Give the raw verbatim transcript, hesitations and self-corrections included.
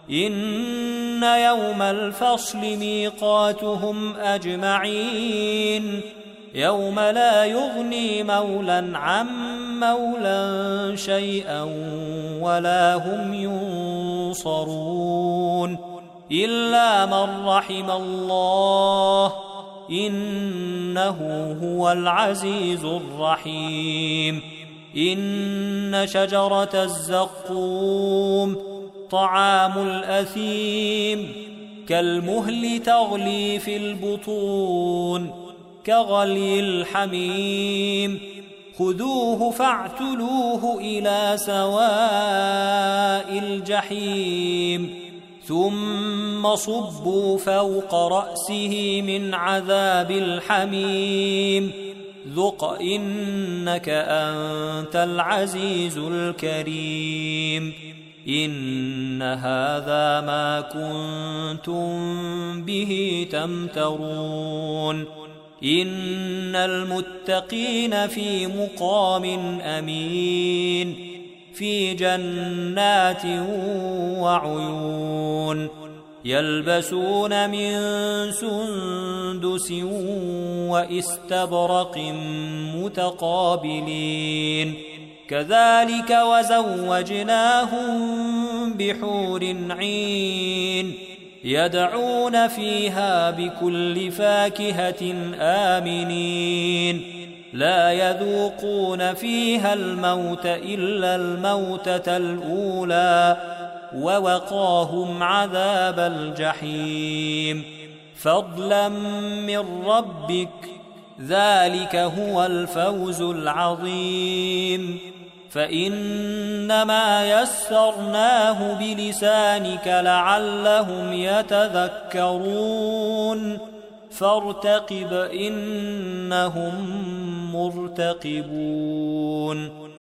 إن يوم الفصل ميقاتهم أجمعين يوم لا يغني مولى عن مولى شيئا ولا هم ينصرون إلا من رحم الله إنه هو العزيز الرحيم إن شجرة الزقوم طعام الأثيم كالمهل تغلي في البطون كغلي الحميم خذوه فاعتلوه إلى سواء الجحيم ثم صبوا فوق رأسه من عذاب الحميم ذق إنك أنت العزيز الكريم إن هذا ما كنتم به تمترون إن المتقين في مقام أمين في جنات وعيون يلبسون من سندس وإستبرق متقابلين كذلك وزوجناهم بحور عين يدعون فيها بكل فاكهة آمنين لا يذوقون فيها الموت إلا الموتة الأولى ووقاهم عذاب الجحيم فضلا من ربك ذلك هو الفوز العظيم فإنما يسرناه بلسانك لعلهم يتذكرون فارتقب إنهم مرتقبون